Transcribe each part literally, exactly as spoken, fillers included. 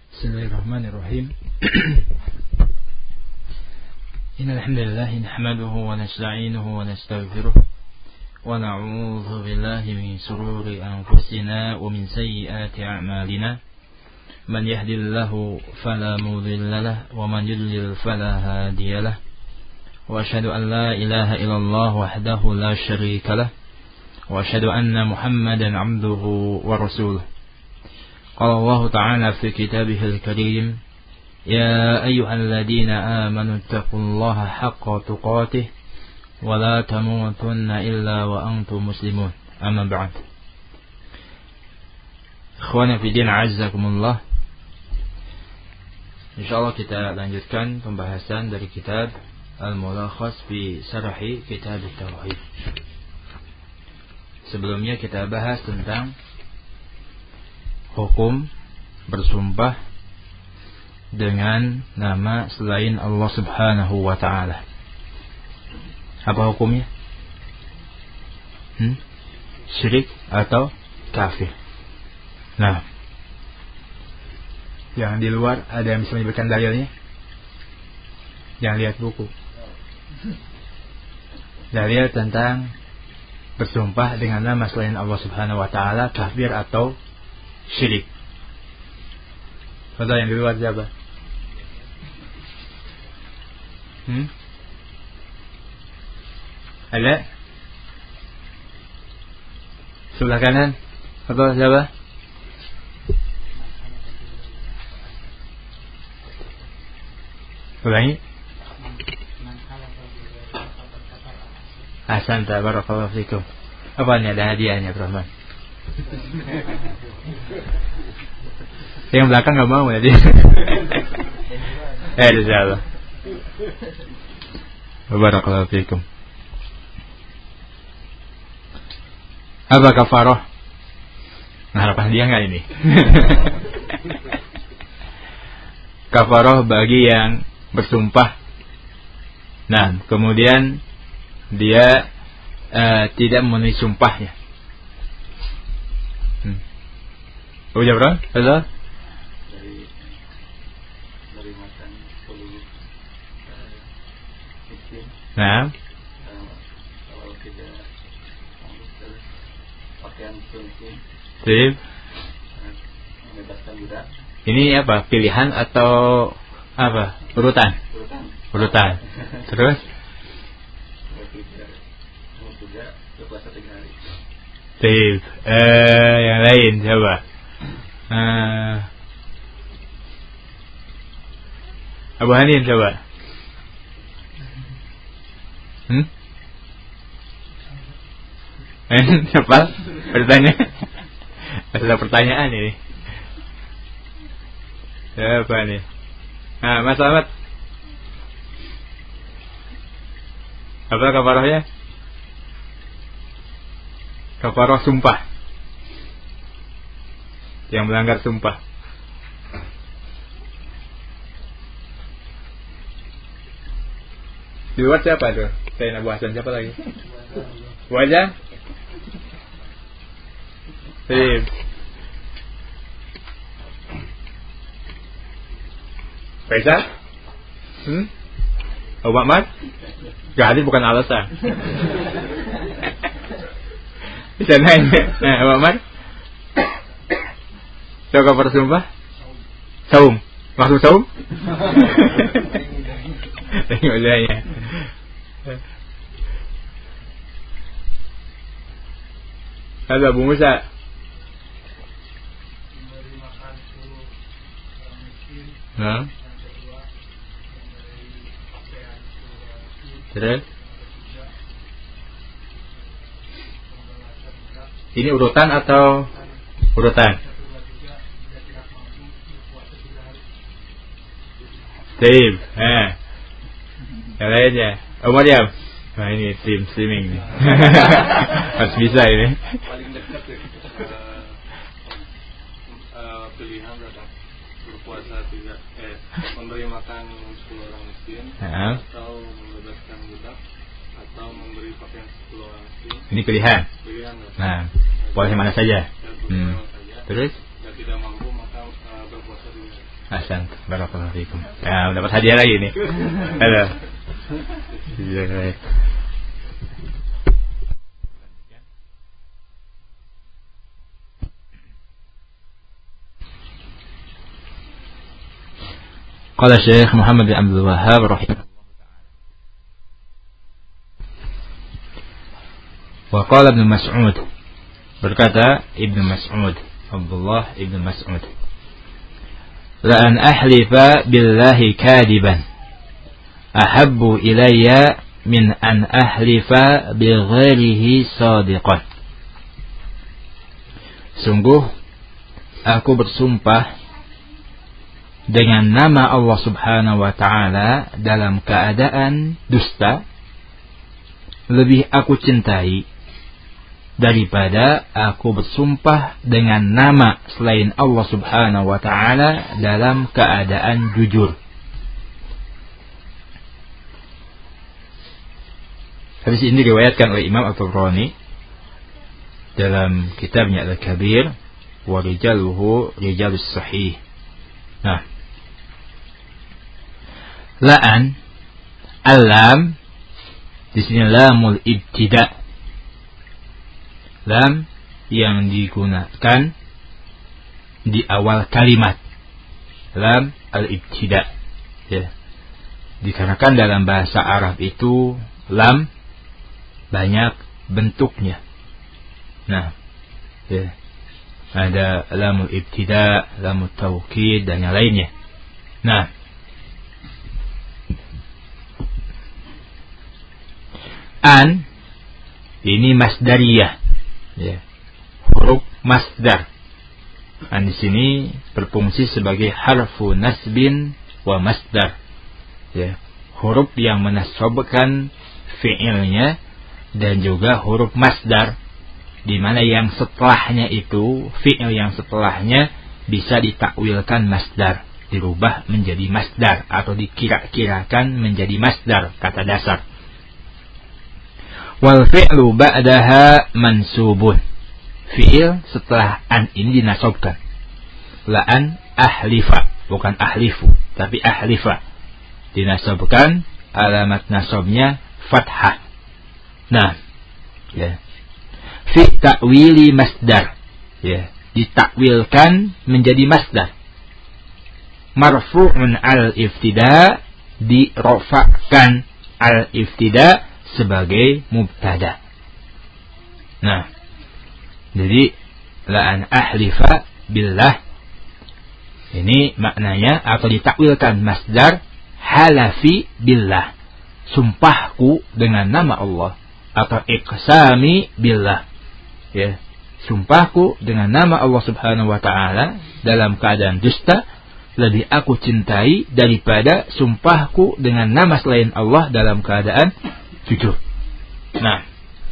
Bismillahirrahmanirrahim. Innal hamdalillah nahmaduhu wa nasta'inuhu wa nastaghfiruh wa na'udzu billahi min shururi anfusina wa min sayyiati a'malina. Man yahdihillahu fala mudilla lahu wa man yudlil fala hadiya lahu. Wa asyhadu an la ilaha illallah wahdahu la syarika lahu wa asyhadu anna Muhammadan 'abduhu wa rasuluh. Qala Allah Ta'ala fi kitabihil karim, ya ayyuhalladzina amanu taqullaha haqqa tuqatih wa la tamutunna illa wa antum muslimun. Amma ba'd. Ikhwana fi din, azzakumullah. Insyaallah kita lanjutkan pembahasan dari kitab Al-Mulakhas fi Syarhi Kitab At-Tauhid. Sebelumnya kita bahas tentang hukum bersumpah dengan nama selain Allah Subhanahu wa ta'ala. Apa hukumnya? Hmm? Syirik atau kafir? Nah, yang di luar ada yang bisa menyebutkan dalilnya? Jangan lihat buku. Dalil tentang bersumpah dengan nama selain Allah Subhanahu wa ta'ala, kafir atau syirik. Pada yang di luar siapa? Hmm? Ada? Sebelah kanan? Atau siapa? Ulangi. Ahsan, barakallahu fikum. Apa ini, ada hadiahnya, Rahman? Yang belakang nggak mau tadi. Eh, insyaallah. Barakallahu fikum. Apa kafarah? Nah, harapan dia nggak ini? Kafarah bagi yang bersumpah. Nah, kemudian dia uh, tidak memenuhi sumpahnya. Hmm. Oh, ya, bro? Halo? Dari dari makan sepuluh miskin. Nah. Kalau tidak terus pakaian miskin. Sip. Membebaskan budak. Ini apa? Pilihan atau apa? Urutan. Urutan. Urutan. Terus? Kalau tidak mau juga berpuasa tiga hari. Sip. Eh, yang lain coba. Uh, Abu Hanin coba. Hmm? Eh, siapa? Bertanya. Ada pertanyaan ini. Siapa nih? Nah, Mas Ahmad. Apa kafarahnya? Kafarah sumpah. Yang melanggar sumpah. Di luar siapa tuh? Saya Abu Hasan, siapa lagi? Wajah? Sip. Faisal? Hmm? Abu Ahmad? Jadi bukan alasan. Bisa nanya. Nah, Abu Ahmad? Coba bersumpah? Saum. Maksud saum? Tengok saya. Halo Abu Musa. Nah. Terus? Ini urutan atau urutan? Tim, eh, yang lainnya, oh Mariam, nah ini tim streaming nih, harus bisa ini. Paling dekat ya, uh, uh, pilihan berapa? Berpuasa tiga, eh, memberi makan sepuluh orang miskin, Nah. atau membebaskan budak, atau memberi pakaian sepuluh orang miskin. Ini pilihan. Pilihan berapa? Nah, boleh mana saja. Ya, Hmm. saja. Terus? Jika tidak mampu maka uh, berpuasa dulu. Hasan, barakallahu fikum. Ya, dapat hadiah lagi nih. Ada. Iya, baik. Qala Syekh Muhammad bin Abdul Wahhab rahimahullah wa qala Ibnu Mas'ud, berkata Ibnu Mas'ud, Abdullah Ibnu Mas'ud, la an ahlifa billahi kadiban ahabbu ilayya min an ahlifa bi ghairihi sadiqan. Sungguh aku bersumpah dengan nama Allah Subhanahu wa taala dalam keadaan dusta lebih aku cintai daripada aku bersumpah dengan nama selain Allah Subhanahu wa taala dalam keadaan jujur. Hadis ini diriwayatkan oleh Imam At-Tabrani dalam kitabnya Al-Kabir wa rijaluhu rijalus sahih. Nah, la'an al-lam di sini lamul ibtida, lam yang digunakan di awal kalimat, lam al-ibtida, ya. Dikarenakan dalam bahasa Arab itu lam banyak bentuknya. Nah, ya, ada lamul ibtida, lamul taukid dan yang lainnya. Nah, an ini masdariyah, ya, huruf masdar. An di sini berfungsi sebagai harfu nasbin wa masdar, ya, huruf yang menasabkan fi'ilnya dan juga huruf masdar, di mana yang setelahnya itu, fi'il yang setelahnya bisa ditakwilkan masdar, dirubah menjadi masdar atau dikira-kirakan menjadi masdar, kata dasar. Wal fi'lu ba'daha mansubun, fi'il setelah an ini dinasabkan. La'an ahlifa, bukan ahlifu, tapi ahlifa, dinasabkan, alamat nasabnya fathah. Nah, ya, fi ta'wili masdar, ya, ditakwilkan menjadi masdar. Marfu'un al-iftida, dirofakkan al-iftida sebagai mubtada. Nah, jadi la'an ahlifa billah ini maknanya atau ditakwilkan masdar halafi billah, sumpahku dengan nama Allah, atau iqsami billah, ya, sumpahku dengan nama Allah Subhanahu wa taala dalam keadaan dusta lebih aku cintai daripada sumpahku dengan nama selain Allah dalam keadaan jujur. Nah,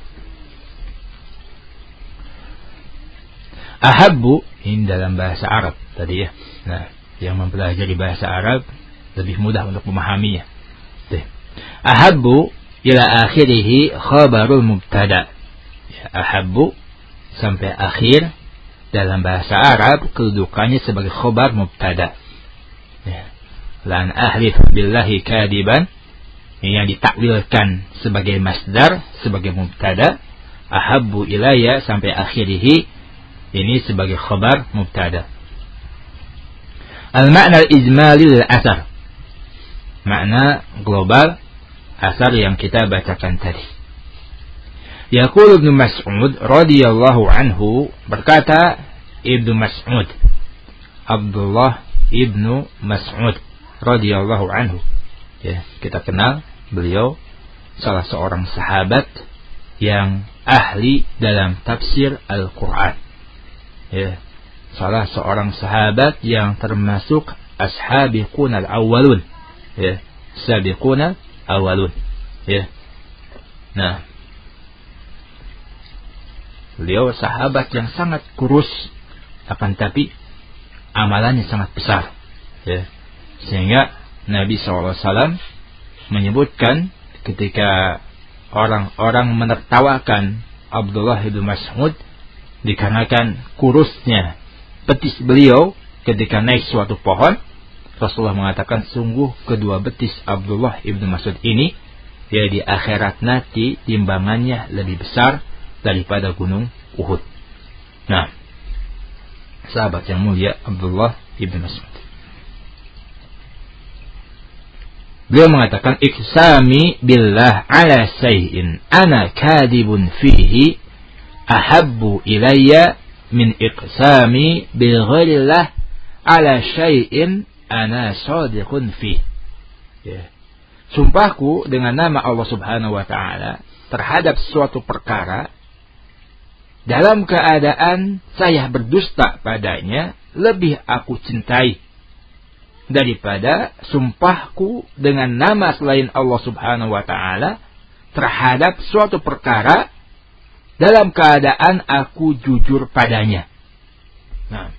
ahabbu ini dalam bahasa Arab tadi, ya. Nah, yang mempelajari bahasa Arab lebih mudah untuk memahaminya. Tuh. Ahabbu ila akhirih khabarul mubtada. Ya, ahabbu sampai akhir dalam bahasa Arab kedudukannya sebagai khabar mubtada. Ya. Lan ahlif billahi kadiban yang ditakwilkan sebagai masdar, sebagai mubtada. Ahabbu ilayya sampai akhirih ini sebagai khabar mubtada. Al-ma'na al-ijmali lil-asar, makna global asar yang kita bacakan tadi. Yaqul Ibnu Mas'ud radhiyallahu anhu, berkata Ibnu Mas'ud, Abdullah Ibnu Mas'ud radhiyallahu anhu, ya, kita kenal beliau salah seorang sahabat yang ahli dalam tafsir Al-Qur'an, ya, salah seorang sahabat yang termasuk ashabiqun al-awwalun, ya, sabiqun awalun, ya. Nah, beliau sahabat yang sangat kurus, akan tapi amalannya sangat besar, ya. Sehingga Nabi shallallahu alaihi wasallam menyebutkan ketika orang-orang menertawakan Abdullah bin Mas'ud dikarenakan kurusnya petis beliau, ketika naik suatu pohon, Rasulullah mengatakan sungguh kedua betis Abdullah ibnu Mas'ud ini, ya di akhirat nanti timbangannya lebih besar daripada gunung Uhud. Nah, sahabat yang mulia Abdullah ibnu Mas'ud, beliau mengatakan, iqsami billah ala say'in ana kadibun fihi ahabbu ilayya min iqsami bi ghairillah ala syai'in ana shadiqun fi. Ya. Sumpahku dengan nama Allah Subhanahu wa taala terhadap suatu perkara dalam keadaan saya berdusta padanya lebih aku cintai daripada sumpahku dengan nama selain Allah Subhanahu wa taala terhadap suatu perkara dalam keadaan aku jujur padanya. Nah,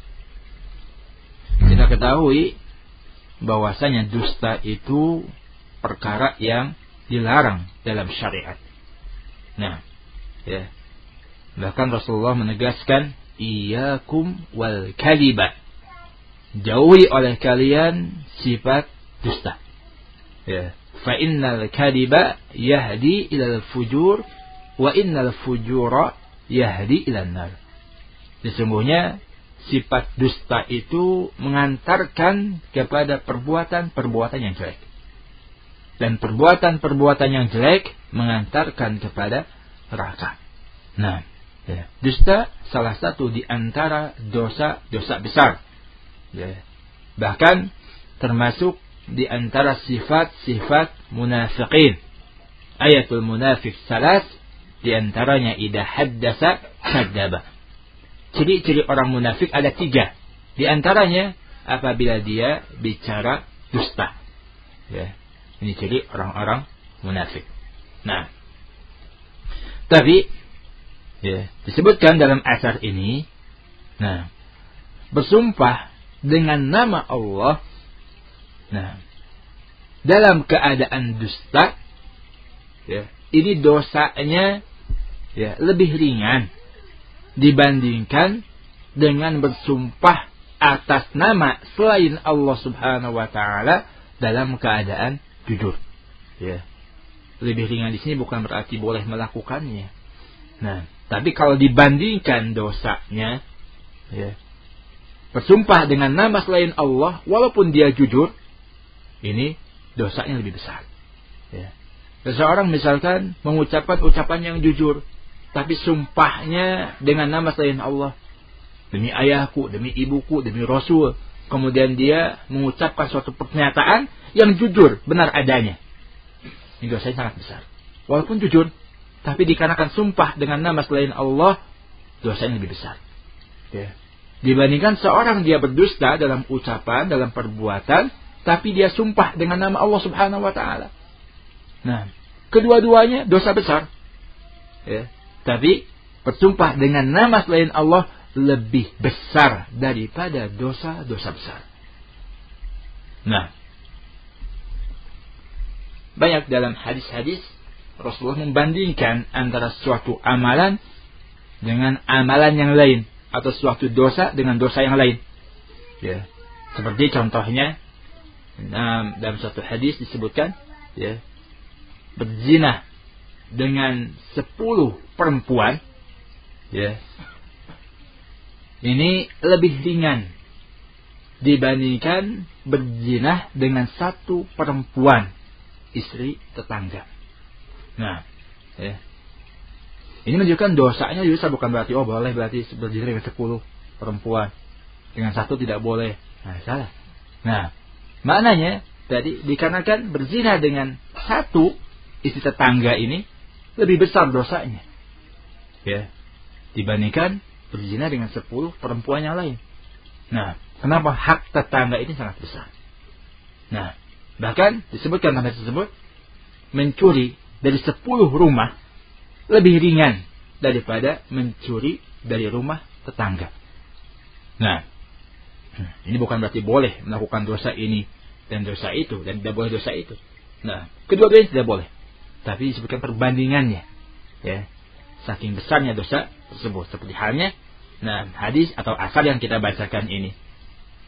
kita ketahui bahwasanya dusta itu perkara yang dilarang dalam syariat. Nah, ya. Bahkan Rasulullah menegaskan, iyyakum wal kadhiba. Jauhi oleh kalian sifat dusta. Ya. Fa innal kadhiba yahdi ilal fujur wa innal fujura yahdi ilan nar. Sesungguhnya sifat dusta itu mengantarkan kepada perbuatan-perbuatan yang jelek. Dan perbuatan-perbuatan yang jelek mengantarkan kepada neraka. Nah, ya, dusta salah satu di antara dosa-dosa besar. Ya. Bahkan termasuk di antara sifat-sifat munafiqin. Ayatul munafiq salas, di antaranya idza haddasa kadzdzaba. Ciri-ciri orang munafik ada tiga. Di antaranya apabila dia bicara dusta. Ya. Ini ciri orang-orang munafik. Nah, tapi ya, disebutkan dalam asar ini, nah, bersumpah dengan nama Allah, nah, dalam keadaan dusta, ya, ini dosanya ya lebih ringan dibandingkan dengan bersumpah atas nama selain Allah Subhanahu wa taala dalam keadaan jujur. Ya. Lebih ringan di sini bukan berarti boleh melakukannya. Nah, tapi kalau dibandingkan dosanya, ya, bersumpah dengan nama selain Allah walaupun dia jujur, ini dosanya lebih besar. Ya. Seseorang misalkan mengucapkan ucapan yang jujur, tapi sumpahnya dengan nama selain Allah, demi ayahku, demi ibuku, demi Rasul, kemudian dia mengucapkan suatu pernyataan yang jujur, benar adanya, ini dosanya sangat besar. Walaupun jujur, tapi dikarenakan sumpah dengan nama selain Allah, dosanya lebih besar. Ya. Dibandingkan seorang dia berdusta dalam ucapan, dalam perbuatan, tapi dia sumpah dengan nama Allah Subhanahu wa taala. Nah, kedua-duanya dosa besar. Ya. Tapi bersumpah dengan nama selain Allah lebih besar daripada dosa-dosa besar. Nah, banyak dalam hadis-hadis Rasulullah membandingkan antara suatu amalan dengan amalan yang lain, atau suatu dosa dengan dosa yang lain. Ya. Seperti contohnya dalam satu hadis disebutkan, ya, berzina dengan sepuluh perempuan, ya, ini lebih ringan dibandingkan berzina dengan satu perempuan, istri tetangga. Nah, ya, ini menunjukkan dosanya juga bukan berarti oh boleh berarti berzina dengan sepuluh perempuan, dengan satu tidak boleh. Nah, salah. Nah, maknanya tadi dikarenakan berzina dengan satu istri tetangga ini lebih besar dosanya, ya, dibandingkan berzina dengan sepuluh perempuan yang lain. Nah, kenapa hak tetangga ini sangat besar? Nah, bahkan disebutkan dalam hadis tersebut, mencuri dari sepuluh rumah lebih ringan daripada mencuri dari rumah tetangga. Nah, ini bukan berarti boleh melakukan dosa ini dan dosa itu, dan tidak boleh dosa itu. Nah, kedua-duanya tidak boleh. Tapi disebutkan perbandingannya, ya, saking besarnya dosa tersebut. Seperti halnya, nah, hadis atau asar yang kita bacakan ini.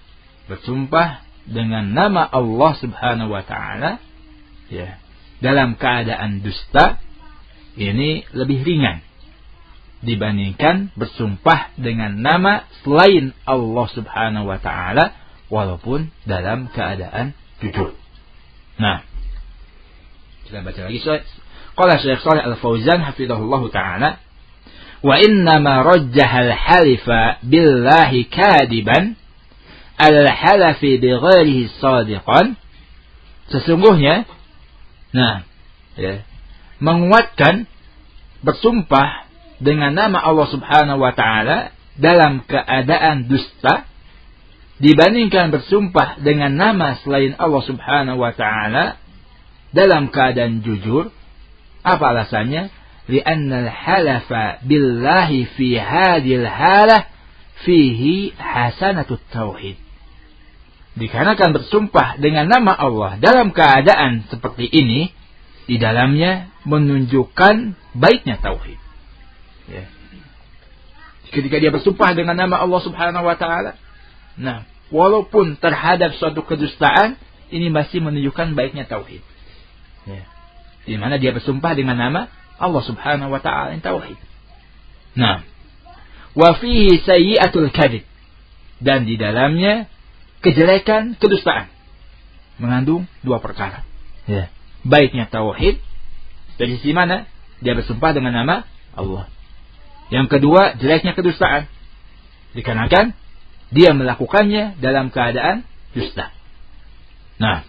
bersumpah dengan nama Allah Subhanahu wa taala ya dalam keadaan dusta ini lebih ringan dibandingkan bersumpah dengan nama selain Allah Subhanahu wa taala walaupun dalam keadaan jujur. Nah, kita baca lagi. Qala Syekh Shalih Al-Fauzan hafizahullah taala, wa inna ma rajjaha al-halifa billahi kadiban al-halafi bi ghairihi sadiqan. Sesungguhnya nah, ya, menguatkan bersumpah dengan nama Allah Subhanahu wa taala dalam keadaan dusta dibandingkan bersumpah dengan nama selain Allah Subhanahu wa taala dalam keadaan jujur. Apa alasannya? Li'anna al-halafa billahi fi hadhil halah fihi hasanatut tauhid. Dikarenakan bersumpah dengan nama Allah dalam keadaan seperti ini, di dalamnya menunjukkan baiknya tauhid. Ya. Ketika dia bersumpah dengan nama Allah Subhanahu wa taala, nah, walaupun terhadap suatu kedustaan, ini masih menunjukkan baiknya tauhid. Ya. Di mana dia bersumpah dengan nama Allah Subhanahu wa taala yang tauhid. Nah, wa fihi sayyi'atul kadhib, dan di dalamnya kejelekan kedustaan. Mengandung dua perkara. Ya. Baiknya tauhid dari sisi mana? Dia bersumpah dengan nama Allah. Yang kedua, jeleknya kedustaan. Dikarenakan dia melakukannya dalam keadaan dusta. Nah,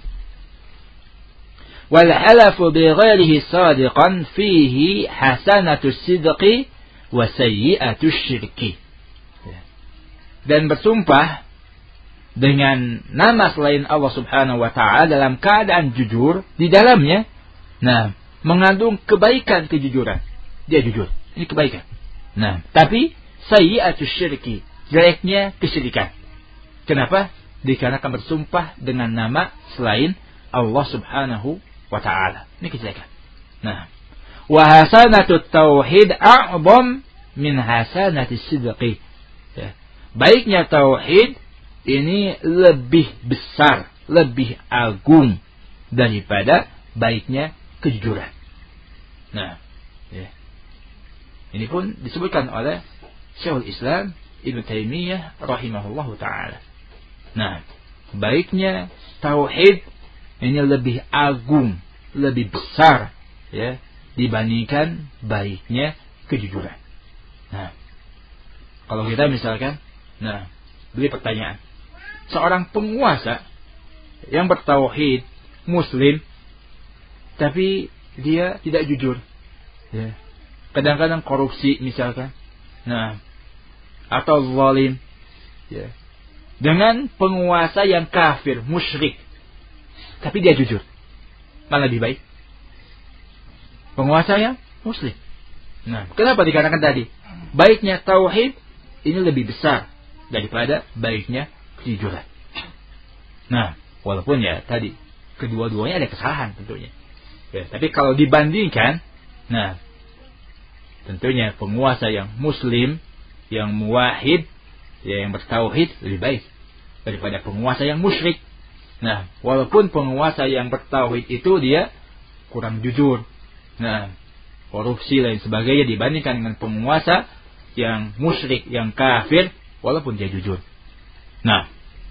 wal halafu bi ghairihi sadiqan fihi hasanatu sidqi wa sayyi'atu syirki. Dan bersumpah dengan nama selain Allah Subhanahu wa taala dalam keadaan jujur, di dalamnya nah mengandung kebaikan kejujuran. Dia jujur, ini kebaikan. Nah, tapi sayyi'atu syirki, jeleknya kesyirikan. Kenapa? Dikarenakan bersumpah dengan nama selain Allah Subhanahu wa ta'ala. Ini kejelekan. Nah, wa hasanatut tauhid a'zam min hasanati sidqi. Ya. Baiknya tauhid ini lebih besar, lebih agung daripada baiknya kejujuran. Nah, ya. Ini pun disebutkan oleh Syekhul Islam Ibnu Taimiyah rahimahullahu taala. Nah, baiknya tauhid ini lebih agung, lebih besar ya dibandingkan baiknya kejujuran. Nah, kalau kita misalkan nah, beri pertanyaan. Seorang penguasa yang bertauhid, muslim, tapi dia tidak jujur. Ya. Kadang-kadang korupsi misalkan. Nah, atau zalim. Ya. Dengan penguasa yang kafir, musyrik, tapi dia jujur. Mana lebih baik? Penguasa yang muslim. Nah, kenapa dikatakan tadi? Baiknya tauhid ini lebih besar daripada baiknya kejujuran. Nah, walaupun ya tadi kedua-duanya ada kesalahan tentunya. Ya, tapi kalau dibandingkan, nah, tentunya penguasa yang muslim, yang muwahhid, ya, yang bertauhid lebih baik daripada penguasa yang musyrik. Nah, walaupun penguasa yang bertauhid itu dia kurang jujur, nah, korupsi dan sebagainya dibandingkan dengan penguasa yang musyrik, yang kafir, walaupun dia jujur. Nah,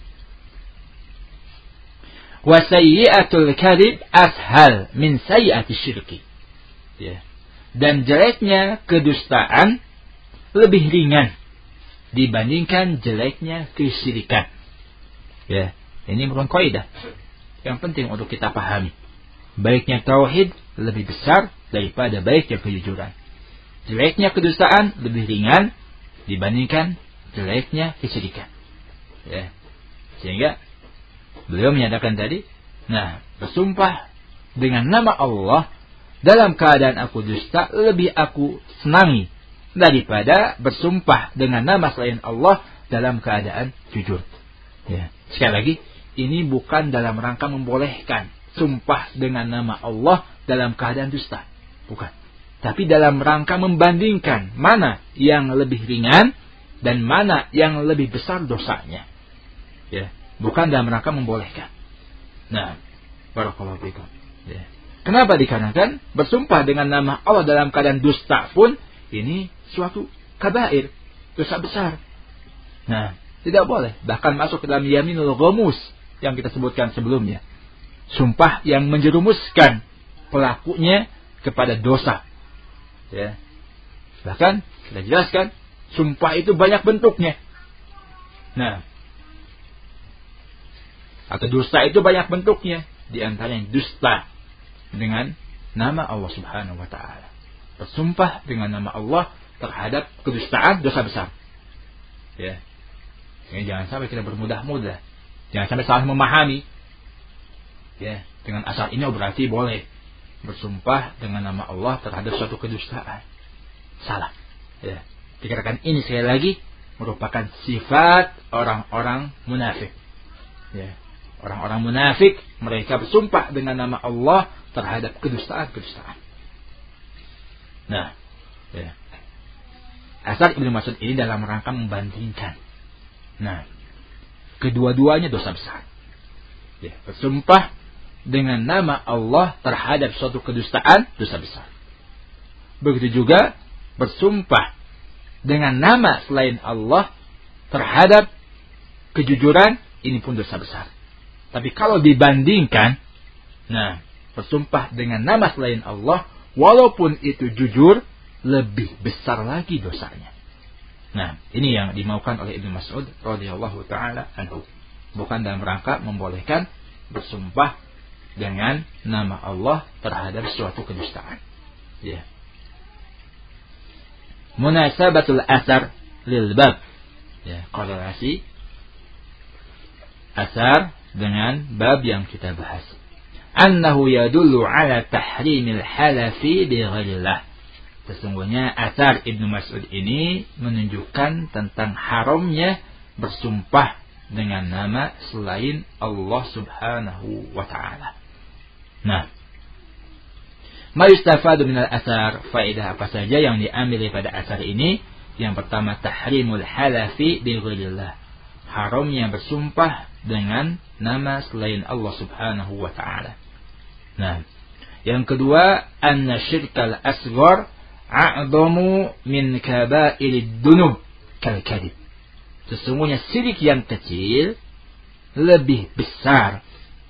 wa sayyi'atul kadhib ashal min sayyi'ati syirki. Ya. Dan jeleknya kedustaan lebih ringan dibandingkan jeleknya kesyirikan. Ya, ini merupakan kaidah yang penting untuk kita pahami. Baiknya tauhid lebih besar daripada baiknya kejujuran. Jeleknya kedustaan lebih ringan dibandingkan jeleknya kesyirikan. Ya. Sehingga beliau menyatakan tadi, nah, bersumpah dengan nama Allah dalam keadaan aku dusta lebih aku senangi daripada bersumpah dengan nama selain Allah dalam keadaan jujur. Ya. Sekali lagi, ini bukan dalam rangka membolehkan sumpah dengan nama Allah dalam keadaan dusta. Bukan. Tapi dalam rangka membandingkan mana yang lebih ringan dan mana yang lebih besar dosanya. Ya. bukan dalam rangka membolehkan. Nah, barakallahu fikum. Ya. Kenapa dikarenakan bersumpah dengan nama Allah dalam keadaan dusta pun ini suatu kabair, dosa besar. Nah, tidak boleh. Bahkan masuk ke dalam yaminul ghamus yang kita sebutkan sebelumnya. Sumpah yang menjerumuskan pelakunya kepada dosa. Ya. Bahkan kita jelaskan, sumpah itu banyak bentuknya. Nah, atau dusta itu banyak bentuknya. Di antaranya dusta dengan nama Allah Subhanahu wa taala. Bersumpah dengan nama Allah terhadap kedustaan, dosa besar. Ya. Jadi jangan sampai kita bermudah-mudah. Jangan sampai salah memahami. Ya, dengan asal ini berarti boleh bersumpah dengan nama Allah terhadap suatu kedustaan. Salah. Ya. Dikatakan ini sekali lagi merupakan sifat orang-orang munafik. Ya. Orang-orang munafik mereka bersumpah dengan nama Allah terhadap kedustaan-kedustaan. Nah, ya. Asar Ibnu Mas'ud ini dalam rangka membandingkan. Nah, kedua-duanya dosa besar. Ya, bersumpah dengan nama Allah terhadap suatu kedustaan, dosa besar. Begitu juga bersumpah dengan nama selain Allah terhadap kejujuran, ini pun dosa besar. Tapi kalau dibandingkan, nah, bersumpah dengan nama selain Allah, walaupun itu jujur, lebih besar lagi dosanya. Nah, ini yang dimaukan oleh Ibnu Mas'ud radhiyallahu taala anhu. Bukan dalam rangka membolehkan bersumpah dengan nama Allah terhadap suatu kedustaan. Ya. Munasabatul asar lil bab. Ya, korelasi asar dengan bab yang kita bahas. Annahu yadullu ala tahrimil halafi bi ghairillah. Sesungguhnya asar Ibnu Mas'ud ini menunjukkan tentang haramnya bersumpah dengan nama selain Allah Subhanahu wa taala. Nah, ma yustafadu minal asar, faedah apa saja yang diambil daripada asar ini? Yang pertama, tahrimul halafi bi ghairillah. Haramnya bersumpah dengan nama selain Allah Subhanahu wa taala. Nah, yang kedua, anna syirkal asghar a'dhamu min kaba'irid dunub kal kadhib. Sesungguhnya syirik yang kecil lebih besar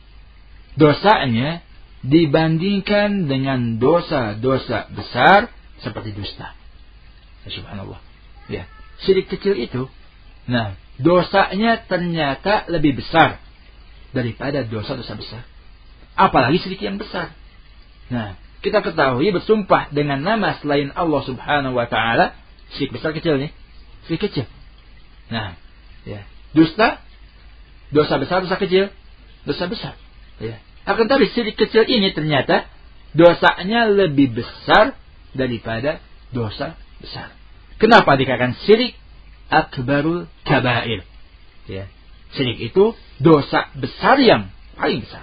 dosanya dibandingkan dengan dosa-dosa besar seperti dusta. Subhanallah. Ya, syirik kecil itu, nah, dosanya ternyata lebih besar daripada dosa-dosa besar. Apalagi syirik yang besar. Nah, kita ketahui bersumpah dengan nama selain Allah Subhanahu wa taala, syirik besar kecil nih. Syirik kecil. Nah, ya, dusta, dosa besar, dosa kecil, dosa besar. Ya. Akan tapi syirik kecil ini ternyata dosanya lebih besar daripada dosa besar. Kenapa dikatakan syirik akbarul kabair? Ya, syirik itu dosa besar yang paling besar.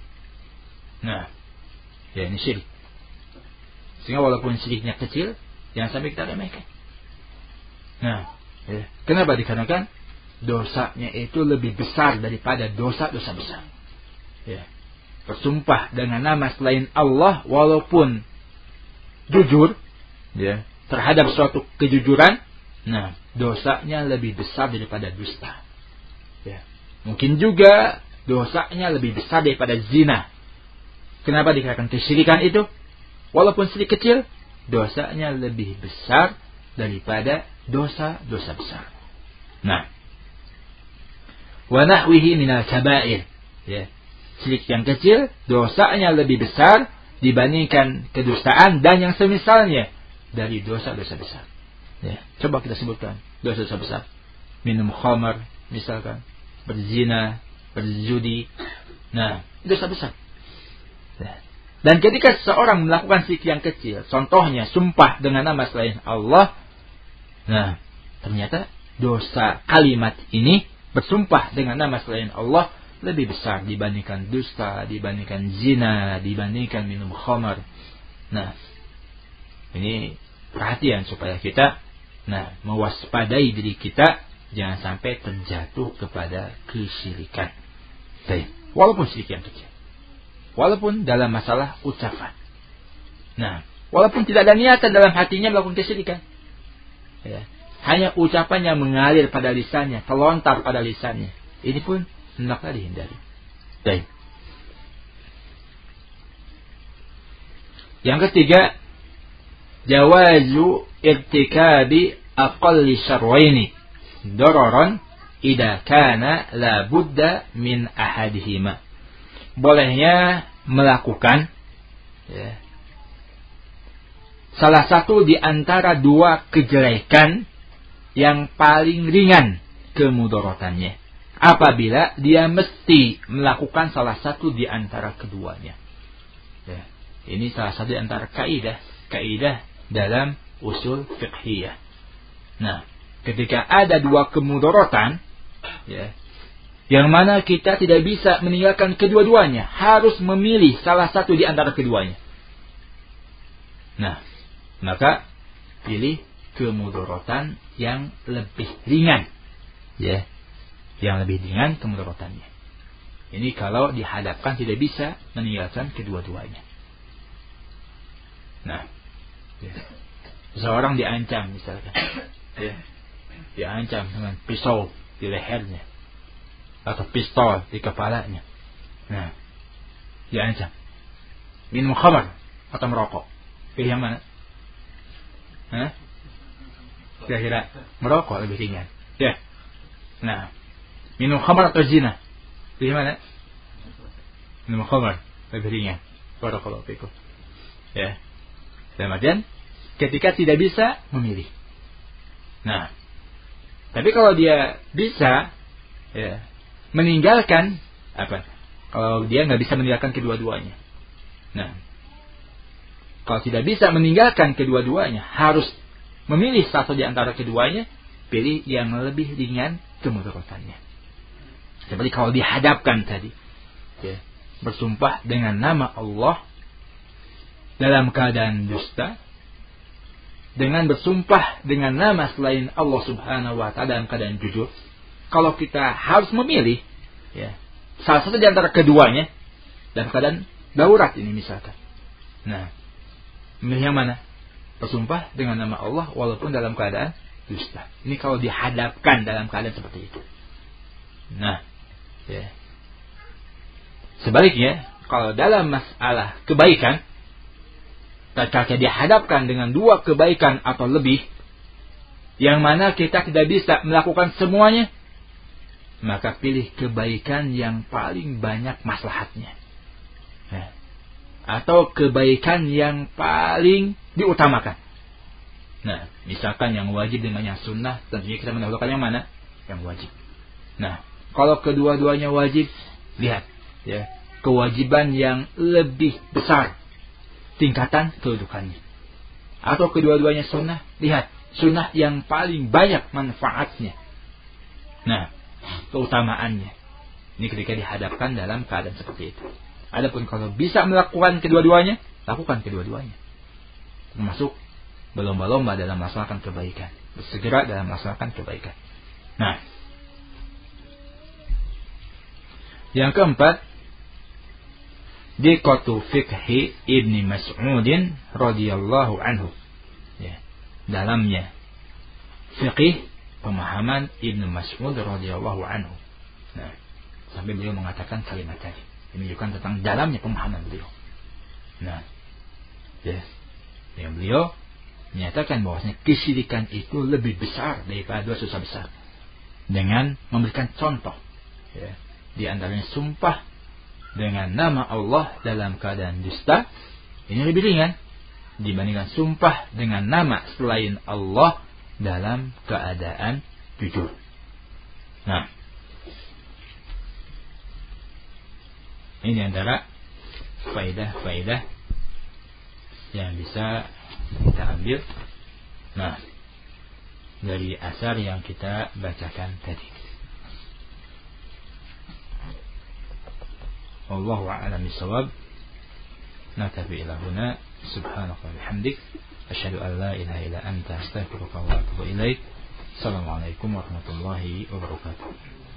Nah, ya ini syirik. Sehingga walaupun syiriknya kecil, jangan sampai kita remehkan. Nah, ya, kenapa dikarenakan dosanya itu lebih besar daripada dosa-dosa besar. Ya, bersumpah dengan nama selain Allah walaupun jujur, ya, terhadap suatu kejujuran, nah, dosanya lebih besar daripada dusta. Ya. Mungkin juga dosanya lebih besar daripada zina. Kenapa dikatakan kesyirikan itu? Walaupun sedikit kecil, dosanya lebih besar daripada dosa-dosa besar. Nah, wa nahwihi minal kabair. Ya. Syirik yang kecil, dosanya lebih besar dibandingkan kedustaan dan yang semisalnya dari dosa-dosa besar. Ya, coba kita sebutkan dosa-dosa besar. Minum khamar, misalkan, berzina, berjudi. Nah, dosa besar. Ya. Dan ketika seseorang melakukan syirik yang kecil, contohnya sumpah dengan nama selain Allah, nah, ternyata dosa kalimat ini bersumpah dengan nama selain Allah lebih besar dibandingkan dusta, dibandingkan zina, dibandingkan minum khamar. Nah, ini perhatian supaya kita, nah, mewaspadai diri kita jangan sampai terjatuh kepada kesyirikan. Baik, walaupun syirik yang kecil, walaupun dalam masalah ucapan. Nah, walaupun tidak ada niatan dalam hatinya melakukan kesyirikan, ya, hanya ucapan yang mengalir pada lisannya, terlontar pada lisannya, ini pun hendaklah dihindari. Baik. Yang ketiga, jawazu irtikabi aqalli syarwaini dararan idza kana la budda min ahadihima. Bolehnya melakukan, ya, salah satu di antara dua kejelekan yang paling ringan kemudaratannya apabila dia mesti melakukan salah satu di antara keduanya. Ya. Ini salah satu di antara kaidah kaidah dalam usul fiqhiyah. Nah, ketika ada dua kemudaratan, ya, yang mana kita tidak bisa meninggalkan kedua-duanya, harus memilih salah satu di antara keduanya. Nah, maka pilih kemudaratan yang lebih ringan, ya, yang lebih ringan kemudaratannya. Ini kalau dihadapkan tidak bisa meninggalkan kedua-duanya. Nah, ya, seorang diancam misalkan, ya, diancam dengan pisau di lehernya atau pistol di kepalanya. Nah, diancam minum khamar atau merokok, pilih yang mana? Hah? Kira-kira merokok lebih ringan, ya. Nah, minum khamar atau zina, pilih mana? Minum khamar lebih ringan. Barakallahu fikum. Ya. Kemudian ketika tidak bisa memilih. Nah, tapi kalau dia bisa, ya, meninggalkan apa? Kalau dia nggak bisa meninggalkan kedua-duanya. Nah, kalau tidak bisa meninggalkan kedua-duanya, harus memilih satu di antara keduanya, pilih yang lebih ringan kemudaratannya. Seperti kalau dihadapkan tadi, ya, bersumpah dengan nama Allah dalam keadaan dusta, dengan bersumpah dengan nama selain Allah Subhanahu wa taala dalam keadaan jujur. Kalau kita harus memilih, ya, salah satu di antara keduanya dalam keadaan darurat ini misalkan. Nah, memilih yang mana? Bersumpah dengan nama Allah walaupun dalam keadaan dusta. Ini kalau dihadapkan dalam keadaan seperti itu. Nah, ya. Sebaliknya, kalau dalam masalah kebaikan, tatkala dihadapkan dengan dua kebaikan atau lebih, yang mana kita tidak bisa melakukan semuanya, maka pilih kebaikan yang paling banyak maslahatnya, ya, atau kebaikan yang paling diutamakan. Nah, misalkan yang wajib dengan yang sunnah, tentunya kita mendahulukan yang mana? Yang wajib. Nah, kalau kedua-duanya wajib, lihat, ya, kewajiban yang lebih besar tingkatan kedudukannya. Atau kedua-duanya sunnah, lihat, sunnah yang paling banyak manfaatnya. Nah, keutamaannya. Ini ketika dihadapkan dalam keadaan seperti itu. Adapun kalau bisa melakukan kedua-duanya, lakukan kedua-duanya. Termasuk berlomba-lomba dalam melaksanakan kebaikan, bersegera dalam melaksanakan kebaikan. Nah, yang keempat, diqatu fiqhi Ibni Mas'udin radhiyallahu anhu. Ya, dalamnya fiqih pemahaman Ibnu Mas'ud radhiyallahu anhu. Nah, sampai beliau mengatakan kalimat tadi, menunjukkan tentang dalamnya pemahaman beliau. Nah, ya, yang beliau menyatakan bahwasanya kesyirikan itu lebih besar daripada dosa besar, dengan memberikan contoh, ya, di antaranya sumpah dengan nama Allah dalam keadaan dusta, ini lebih ringan dibandingkan sumpah dengan nama selain Allah dalam keadaan jujur. Nah, ini antara faedah-faedah yang bisa kita ambil, nah, dari asar yang kita bacakan tadi. Wallahu a'lam bishawab. Naktafi ila huna. Subhanaka wa bihamdik, asyhadu an la ilaha illa anta, astaghfiruka wa atubu ilaik. Assalamualaikum warahmatullahi wabarakatuh.